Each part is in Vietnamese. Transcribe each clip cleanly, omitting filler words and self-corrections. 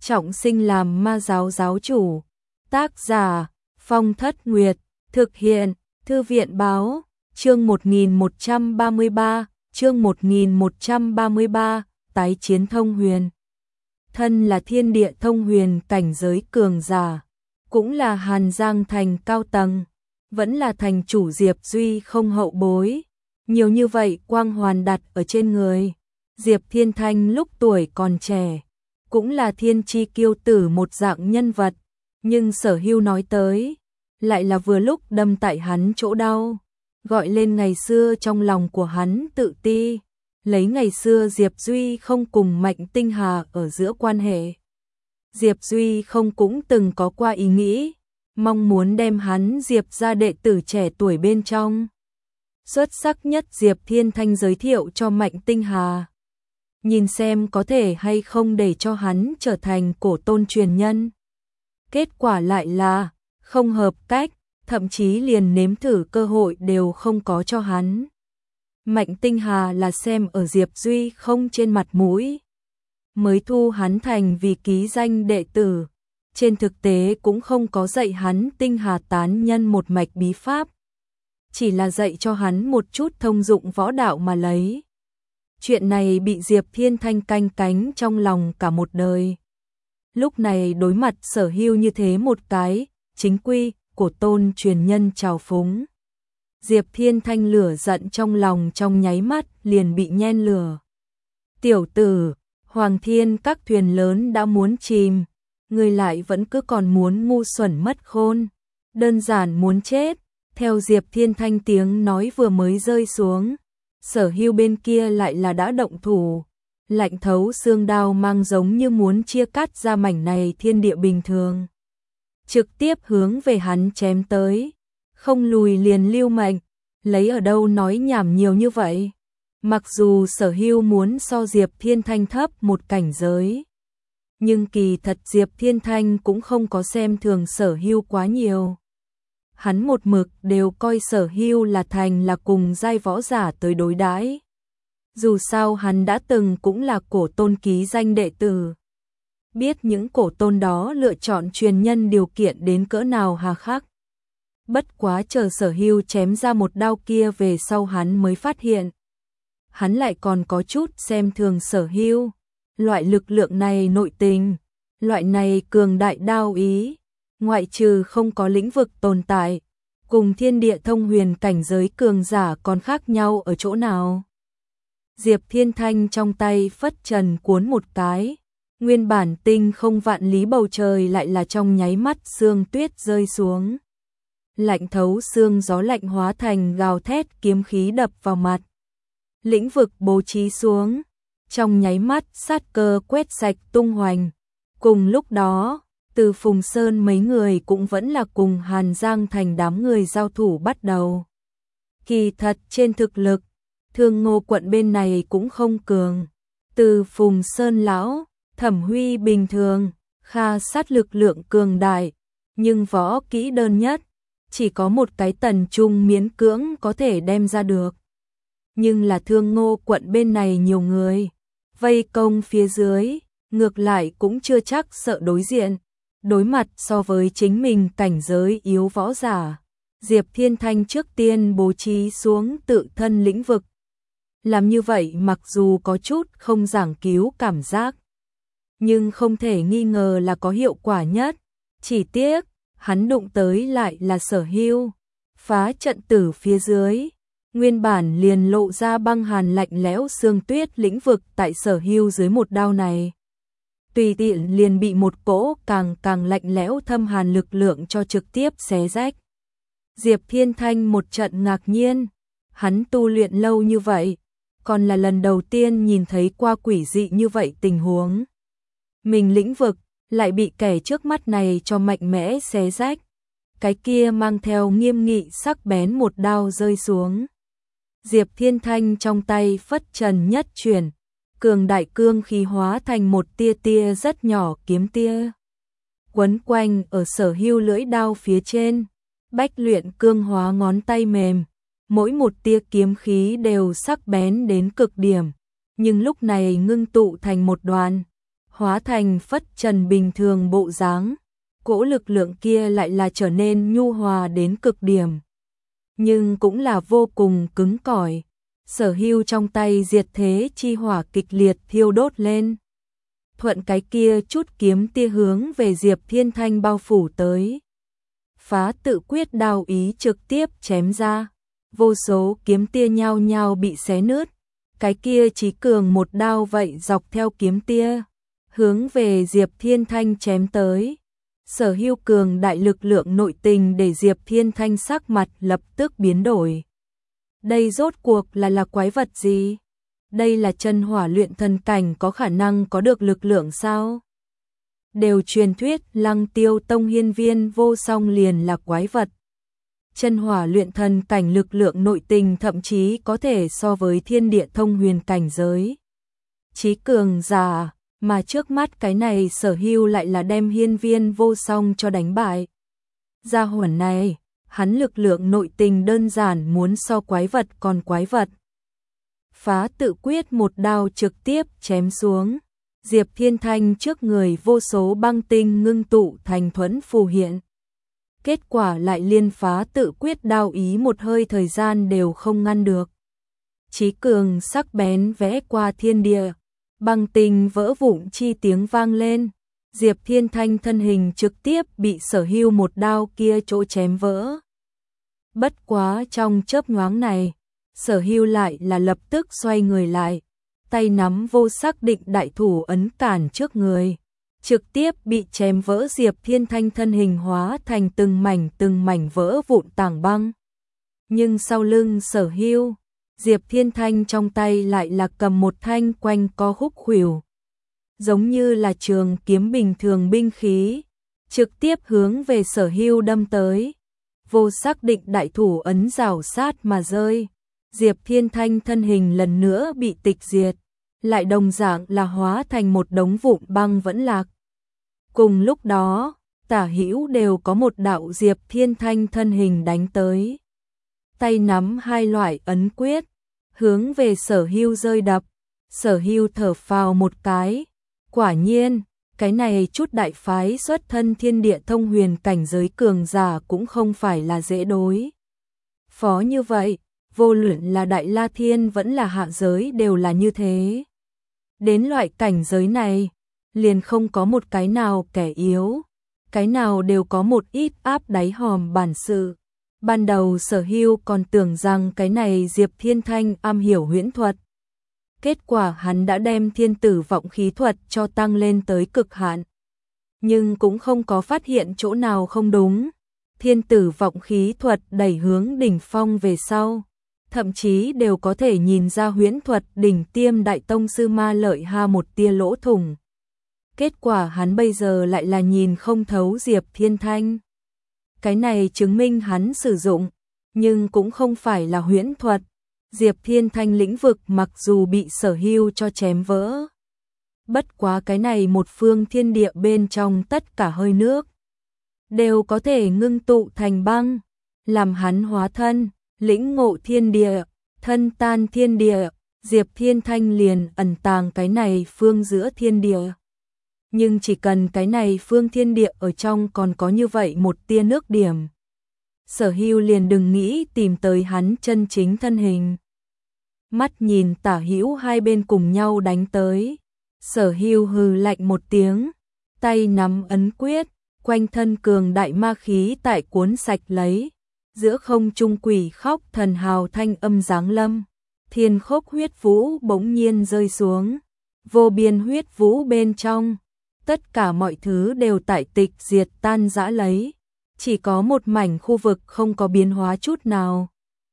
trọng sinh làm ma giáo giáo chủ. Tác giả Phong Thất Nguyệt, thực hiện Thư viện Báo, chương 1133, tái chiến thông huyền. Thân là thiên địa thông huyền cảnh giới cường giả, cũng là Hàn Giang thành cao tầng, vẫn là thành chủ Diệp Duy không hậu bối. Nhiều như vậy quang hoàn đặt ở trên người. Diệp Thiên Thanh lúc tuổi còn trẻ, cũng là thiên chi kiêu tử một dạng nhân vật, nhưng Sở Hưu nói tới, lại là vừa lúc đâm tại hắn chỗ đau, gọi lên ngày xưa trong lòng của hắn tự ti, lấy ngày xưa Diệp Duy không cùng Mạnh Tinh Hà ở giữa quan hệ. Diệp Duy không cũng từng có qua ý nghĩ, mong muốn đem hắn Diệp ra đệ tử trẻ tuổi bên trong xuất sắc nhất Diệp Thiên Thanh giới thiệu cho Mạnh Tinh Hà, nhìn xem có thể hay không để cho hắn trở thành cổ tôn truyền nhân. Kết quả lại là không hợp cách, thậm chí liền nếm thử cơ hội đều không có cho hắn. Mạnh Tinh Hà là xem ở Diệp Duy không trên mặt mũi, mới thu hắn thành vì ký danh đệ tử, trên thực tế cũng không có dạy hắn Tinh Hà tán nhân một mạch bí pháp, chỉ là dạy cho hắn một chút thông dụng võ đạo mà lấy. Chuyện này bị Diệp Thiên Thanh canh cánh trong lòng cả một đời. Lúc này đối mặt Sở Hưu như thế một cái chính quy cổ tôn truyền nhân trào phúng, Diệp Thiên Thanh lửa giận trong lòng trong nháy mắt liền bị nhen lửa. Tiểu tử, Hoàng Thiên các thuyền lớn đã muốn chìm, ngươi lại vẫn cứ còn muốn ngu xuẩn mất khôn, đơn giản muốn chết. Theo Diệp Thiên Thanh tiếng nói vừa mới rơi xuống, Sở Hưu bên kia lại là đã động thủ, lạnh thấu xương đao mang giống như muốn chia cắt ra mảnh này thiên địa bình thường, trực tiếp hướng về hắn chém tới, không lùi liền lưu mệnh, lấy ở đâu nói nhảm nhiều như vậy. Mặc dù Sở Hưu muốn so Diệp Thiên Thanh thấp một cảnh giới, nhưng kỳ thật Diệp Thiên Thanh cũng không có xem thường Sở Hưu quá nhiều. Hắn một mực đều coi Sở Hưu là thành là cùng giai võ giả tới đối đãi. Dù sao hắn đã từng cũng là cổ tôn ký danh đệ tử, biết những cổ tôn đó lựa chọn truyền nhân điều kiện đến cỡ nào hà khắc. Bất quá chờ Sở Hưu chém ra một đao kia về sau hắn mới phát hiện, hắn lại còn có chút xem thường Sở Hưu. Loại lực lượng này nội tình, loại này cường đại đao ý, ngoại trừ không có lĩnh vực tồn tại, cùng thiên địa thông huyền cảnh giới cường giả còn khác nhau ở chỗ nào. Diệp Thiên Thanh trong tay phất trần cuốn một cái, nguyên bản tinh không vạn lý bầu trời lại là trong nháy mắt sương tuyết rơi xuống. Lạnh thấu xương gió lạnh hóa thành gào thét kiếm khí đập vào mặt. Lĩnh vực bố trí xuống, trong nháy mắt sát cơ quét sạch tung hoành. Cùng lúc đó, từ Phùng Sơn mấy người cũng vẫn là cùng Hàn Giang thành đám người giao thủ bắt đầu. Kỳ thật trên thực lực, Thương Ngô quận bên này cũng không cường. Từ Phùng Sơn lão, Thẩm Huy bình thường, Kha sát lực lượng cường đại, nhưng võ kỹ đơn nhất, chỉ có một cái Tần Trung miễn cưỡng có thể đem ra được. Nhưng là Thương Ngô quận bên này nhiều người, vây công phía dưới, ngược lại cũng chưa chắc sợ đối diện. Đối mặt so với chính mình cảnh giới yếu võ giả, Diệp Thiên Thanh trước tiên bố trí xuống tự thân lĩnh vực. Làm như vậy mặc dù có chút không giảng cứu cảm giác, nhưng không thể nghi ngờ là có hiệu quả nhất. Chỉ tiếc, hắn đụng tới lại là Sở Hưu, phá trận tử phía dưới. Nguyên bản liền lộ ra băng hàn lạnh lẽo xương tuyết lĩnh vực tại Sở Hưu dưới một đao này, tùy tiện liền bị một cỗ càng lạnh lẽo thâm hàn lực lượng cho trực tiếp xé rách. Diệp Thiên Thanh một trận ngạc nhiên, hắn tu luyện lâu như vậy, còn là lần đầu tiên nhìn thấy qua quỷ dị như vậy tình huống. Mình lĩnh vực lại bị kẻ trước mắt này cho mạnh mẽ xé rách, cái kia mang theo nghiêm nghị sắc bén một đao rơi xuống. Diệp Thiên Thanh trong tay phất trần nhất chuyển, cường đại cương khí hóa thành một tia tia rất nhỏ kiếm tia, quấn quanh ở Sở Hưu lưỡi đao phía trên. Bách luyện cương hóa ngón tay mềm, mỗi một tia kiếm khí đều sắc bén đến cực điểm, nhưng lúc này ngưng tụ thành một đoàn hóa thành phất trần bình thường bộ dáng. Cỗ lực lượng kia lại là trở nên nhu hòa đến cực điểm, nhưng cũng là vô cùng cứng cỏi. Sở Hưu trong tay diệt thế chi hỏa kịch liệt thiêu đốt lên. Thuận cái kia chút kiếm tia hướng về Diệp Thiên Thanh bao phủ tới. Phá tự quyết đao ý trực tiếp chém ra. Vô số kiếm tia nhao nhao bị xé nứt. Cái kia Chí Cường một đao vậy dọc theo kiếm tia, hướng về Diệp Thiên Thanh chém tới. Sở Hưu cường đại lực lượng nội tình để Diệp Thiên Thanh sắc mặt lập tức biến đổi. Đây rốt cuộc là quái vật gì? Đây là chân hỏa luyện thần cảnh có khả năng có được lực lượng sao? Đều truyền thuyết Lăng Tiêu Tông hiên viên vô song liền là quái vật. Chân hỏa luyện thần cảnh lực lượng nội tình thậm chí có thể so với thiên địa thông huyền cảnh giới. Chí cường giả, mà trước mắt cái này Sở Hưu lại là đem hiên viên vô song cho đánh bại. Gia hỏa này, hắn lực lượng nội tình đơn giản muốn so quái vật còn quái vật. Phá tự quyết một đao trực tiếp chém xuống. Diệp Thiên Thanh trước người vô số băng tinh ngưng tụ thành thuẫn phù hiện. Kết quả lại liên phá tự quyết đao ý một hơi thời gian đều không ngăn được. Chí cường sắc bén vẽ qua thiên địa, băng tinh vỡ vụn chi tiếng vang lên. Diệp Thiên Thanh thân hình trực tiếp bị Sở Hưu một đao kia chỗ chém vỡ. Bất quá trong chớp nhoáng này, Sở Hưu lại là lập tức xoay người lại, tay nắm vô sắc định đại thủ ấn cản trước người, trực tiếp bị chém vỡ. Diệp Thiên Thanh thân hình hóa thành từng mảnh vỡ vụn tảng băng. Nhưng sau lưng Sở Hưu, Diệp Thiên Thanh trong tay lại là cầm một thanh quanh co khúc khuỷu, giống như là trường kiếm bình thường binh khí, trực tiếp hướng về Sở Hưu đâm tới. Vô sắc định đại thủ ấn rào sát mà rơi. Diệp Thiên Thanh thân hình lần nữa bị tịch diệt, lại đồng dạng là hóa thành một đống vụn băng vẫn lạc. Cùng lúc đó, tả hữu đều có một đạo Diệp Thiên Thanh thân hình đánh tới. Tay nắm hai loại ấn quyết, hướng về Sở Hưu rơi đập. Sở Hưu thở phào một cái, quả nhiên, cái này chút đại phái xuất thân thiên địa thông huyền cảnh giới cường giả cũng không phải là dễ đối phó như vậy, vô luận là Đại La Thiên vẫn là hạ giới đều là như thế. Đến loại cảnh giới này, liền không có một cái nào kẻ yếu, cái nào đều có một ít áp đáy hòm bản sự. Ban đầu Sở Hưu còn tưởng rằng cái này Diệp Thiên Thanh am hiểu huyễn thuật. Kết quả hắn đã đem thiên tử vọng khí thuật cho tăng lên tới cực hạn. Nhưng cũng không có phát hiện chỗ nào không đúng. Thiên tử vọng khí thuật đẩy hướng đỉnh phong về sau. Thậm chí đều có thể nhìn ra huyễn thuật đỉnh tiêm đại tông sư Ma Lợi Ha một tia lỗ thủng. Kết quả hắn bây giờ lại là nhìn không thấu Diệp Thiên Thanh. Cái này chứng minh hắn sử dụng, nhưng cũng không phải là huyễn thuật. Diệp Thiên Thanh lĩnh vực mặc dù bị Sở Hưu cho chém vỡ. Bất quá cái này một phương thiên địa bên trong tất cả hơi nước đều có thể ngưng tụ thành băng, làm hắn hóa thân, lĩnh ngộ thiên địa, thân tan thiên địa. Diệp Thiên Thanh liền ẩn tàng cái này phương giữa thiên địa. Nhưng chỉ cần cái này phương thiên địa ở trong còn có như vậy một tia nước điểm, Sở Hưu liền đừng nghĩ tìm tới hắn chân chính thân hình. Mắt nhìn tả hữu hai bên cùng nhau đánh tới, Sở Hưu hừ lạnh một tiếng, tay nắm ấn quyết, quanh thân cường đại ma khí tại cuốn sạch lấy. Giữa không trung quỷ khóc thần hào thanh âm giáng lâm, thiên khốc huyết vũ bỗng nhiên rơi xuống. Vô biên huyết vũ bên trong, tất cả mọi thứ đều tại tịch diệt tan rã lấy. Chỉ có một mảnh khu vực không có biến hóa chút nào.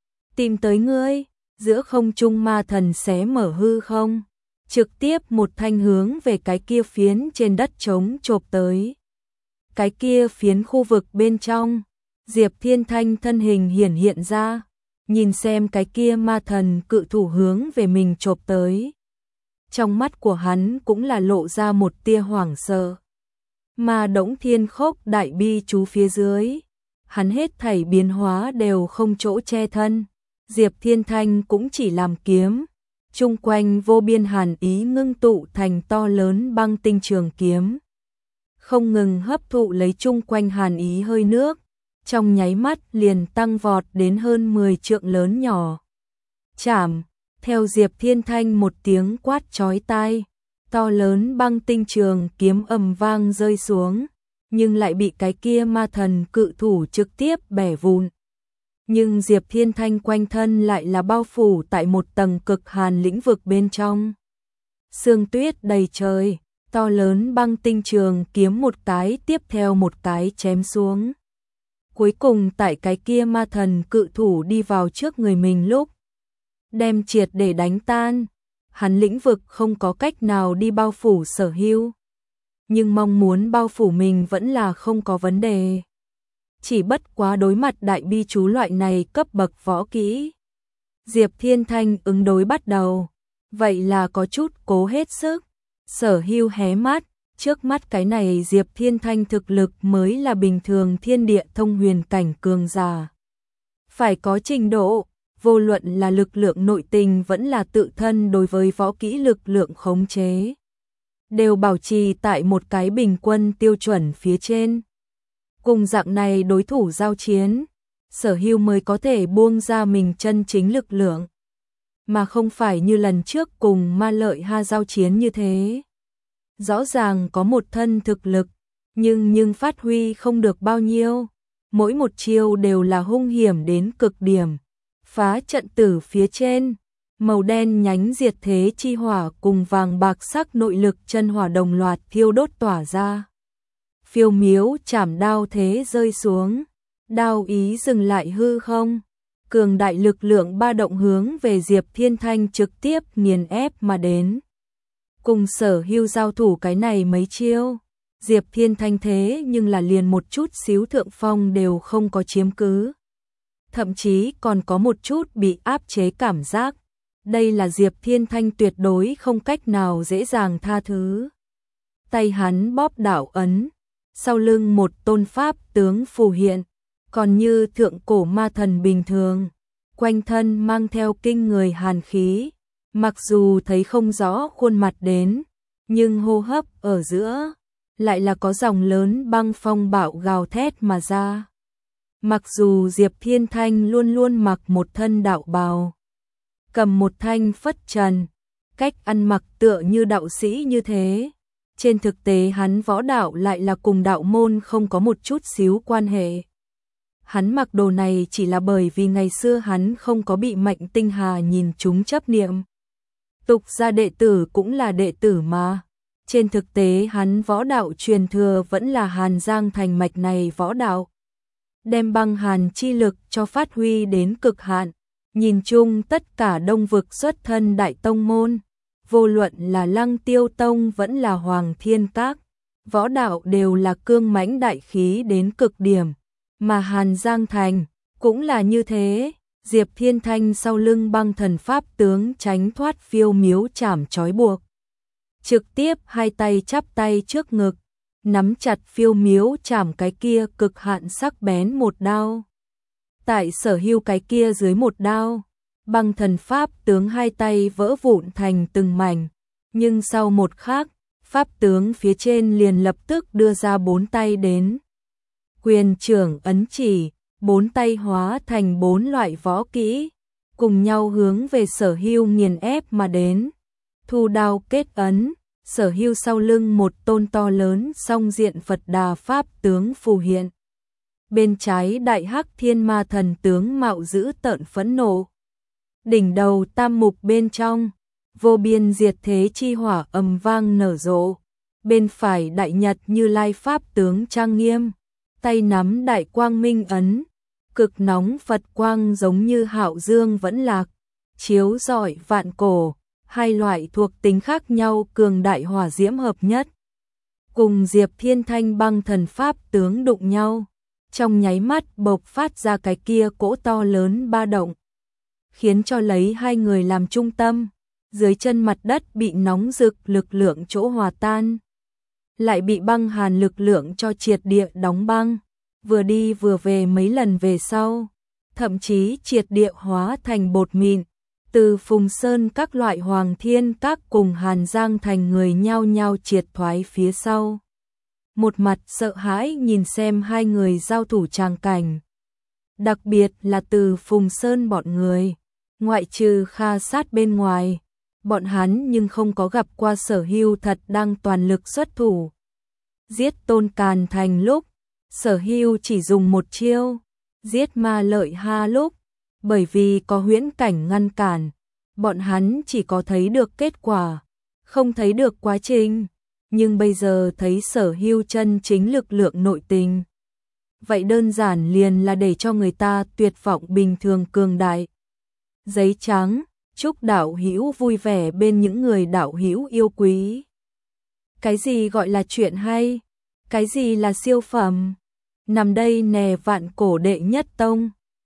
Tìm tới ngươi, giữa không trung ma thần xé mở hư không, trực tiếp một thanh hướng về cái kia phiến trên đất trống chộp tới. Cái kia phiến khu vực bên trong, Diệp Thiên Thanh thân hình hiển hiện ra, nhìn xem cái kia ma thần cự thủ hướng về mình chộp tới. Trong mắt của hắn cũng là lộ ra một tia hoảng sợ. Mà đống thiên khốc đại bi chú phía dưới, hắn hết thảy biến hóa đều không chỗ che thân. Diệp Thiên Thanh cũng chỉ làm kiếm, chung quanh vô biên hàn ý ngưng tụ thành to lớn băng tinh trường kiếm. Không ngừng hấp thụ lấy chung quanh hàn ý hơi nước, trong nháy mắt liền tăng vọt đến hơn 10 trượng lớn nhỏ. Chảm, theo Diệp Thiên Thanh một tiếng quát chói tai, to lớn băng tinh trường kiếm ầm vang rơi xuống, nhưng lại bị cái kia ma thần cự thủ trực tiếp bẻ vụn. Nhưng Diệp Thiên Thanh quanh thân lại là bao phủ tại một tầng cực hàn lĩnh vực bên trong. Sương tuyết đầy trời, to lớn băng tinh trường kiếm một cái tiếp theo một cái chém xuống. Cuối cùng tại cái kia ma thần cự thủ đi vào trước người mình lúc, đem triệt để đánh tan, hắn lĩnh vực không có cách nào đi bao phủ Sở Hưu. Nhưng mong muốn bao phủ mình vẫn là không có vấn đề. Chỉ bất quá đối mặt đại bi chú loại này cấp bậc võ kỹ. Diệp Thiên Thanh ứng đối bắt đầu, vậy là có chút cố hết sức. Sở Hưu hé mắt, trước mắt cái này Diệp Thiên Thanh thực lực mới là bình thường thiên địa thông huyền cảnh cường giả. Phải có trình độ, vô luận là lực lượng nội tình vẫn là tự thân đối với võ kỹ lực lượng khống chế, đều bảo trì tại một cái bình quân tiêu chuẩn phía trên. Cùng dạng này đối thủ giao chiến, Sở Hưu mới có thể buông ra mình chân chính lực lượng, mà không phải như lần trước cùng Ma Lợi Ha giao chiến như thế. Rõ ràng có một thân thực lực, nhưng phát huy không được bao nhiêu, mỗi một chiêu đều là hung hiểm đến cực điểm. Phá trận tử phía trên, màu đen nhánh diệt thế chi hỏa cùng vàng bạc sắc nội lực chân hỏa đồng loạt thiêu đốt tỏa ra. Phiêu miếu chảm đao thế rơi xuống, đao ý dừng lại hư không, cường đại lực lượng ba động hướng về Diệp Thiên Thanh trực tiếp nghiền ép mà đến. Cùng Sở Hưu giao thủ cái này mấy chiêu, Diệp Thiên Thanh thế nhưng là liền một chút xíu thượng phong đều không có chiếm cứ. Thậm chí còn có một chút bị áp chế cảm giác. Đây là Diệp Thiên Thanh tuyệt đối không cách nào dễ dàng tha thứ. Tay hắn bóp đảo ấn, sau lưng một tôn pháp tướng phù hiện, còn như thượng cổ ma thần bình thường, quanh thân mang theo kinh người hàn khí, mặc dù thấy không rõ khuôn mặt đến, nhưng hô hấp ở giữa lại là có dòng lớn băng phong bạo gào thét mà ra. Mặc dù Diệp Thiên Thanh luôn luôn mặc một thân đạo bào, cầm một thanh phất trần, cách ăn mặc tựa như đạo sĩ như thế, trên thực tế hắn võ đạo lại là cùng đạo môn không có một chút xíu quan hệ. Hắn mặc đồ này chỉ là bởi vì ngày xưa hắn không có bị Mạnh Tinh Hà nhìn chúng chấp niệm. Tục gia đệ tử cũng là đệ tử mà. Trên thực tế hắn võ đạo truyền thừa vẫn là Hàn Giang thành mạch này võ đạo. Đem băng hàn chi lực cho phát huy đến cực hạn. Nhìn chung tất cả đông vực xuất thân đại tông môn, vô luận là Lăng Tiêu Tông vẫn là Hoàng Thiên Các, võ đạo đều là cương mãnh đại khí đến cực điểm, mà Hàn Giang Thành cũng là như thế. Diệp Thiên Thanh sau lưng băng thần pháp tướng tránh thoát phiêu miếu chảm trói buộc, trực tiếp hai tay chắp tay trước ngực, nắm chặt phiêu miếu chảm cái kia cực hạn sắc bén một đao. Tại Sở Hưu cái kia dưới một đao, băng thần pháp tướng hai tay vỡ vụn thành từng mảnh, nhưng sau một khắc, pháp tướng phía trên liền lập tức đưa ra bốn tay đến. Quyền trưởng ấn chỉ, bốn tay hóa thành bốn loại võ kỹ, cùng nhau hướng về Sở Hưu nghiền ép mà đến. Thu đao kết ấn, Sở Hưu sau lưng một tôn to lớn song diện Phật Đà pháp tướng phù hiện. Bên trái đại hắc thiên ma thần tướng mạo dữ tợn phẫn nộ. Đỉnh đầu tam mục bên trong, vô biên diệt thế chi hỏa ầm vang nở rộ. Bên phải đại nhật Như Lai pháp tướng trang nghiêm, tay nắm đại quang minh ấn, cực nóng Phật quang giống như hạo dương vẫn lạc, chiếu rọi vạn cổ, hai loại thuộc tính khác nhau cường đại hỏa diễm hợp nhất. Cùng Diệp Thiên Thanh băng thần pháp tướng đụng nhau, trong nháy mắt bộc phát ra cái kia cỗ to lớn ba động, khiến cho lấy hai người làm trung tâm, dưới chân mặt đất bị nóng rực lực lượng chỗ hòa tan, lại bị băng hàn lực lượng cho triệt địa đóng băng, vừa đi vừa về mấy lần về sau, thậm chí triệt địa hóa thành bột mịn, Từ Phùng Sơn các loại Hoàng Thiên Các cùng Hàn Giang Thành người nhao nhao triệt thoái phía sau. Một mặt sợ hãi nhìn xem hai người giao thủ tràng cảnh. Đặc biệt là Từ Phùng Sơn bọn người, ngoại trừ Kha Sát bên ngoài, bọn hắn nhưng không có gặp qua Sở Hưu thật đang toàn lực xuất thủ. Giết Tôn Càn Thành lúc, Sở Hưu chỉ dùng một chiêu, giết Ma Lợi Ha lúc, bởi vì có huyễn cảnh ngăn cản, bọn hắn chỉ có thấy được kết quả, không thấy được quá trình, nhưng bây giờ thấy Sở Hưu chân chính lực lượng nội tình. Vậy đơn giản liền là để cho người ta tuyệt vọng bình thường cường đại. Giấy trắng, chúc đạo hữu vui vẻ bên những người đạo hữu yêu quý. Cái gì gọi là chuyện hay? Cái gì là siêu phẩm? Nằm đây nè Vạn Cổ đệ nhất tông.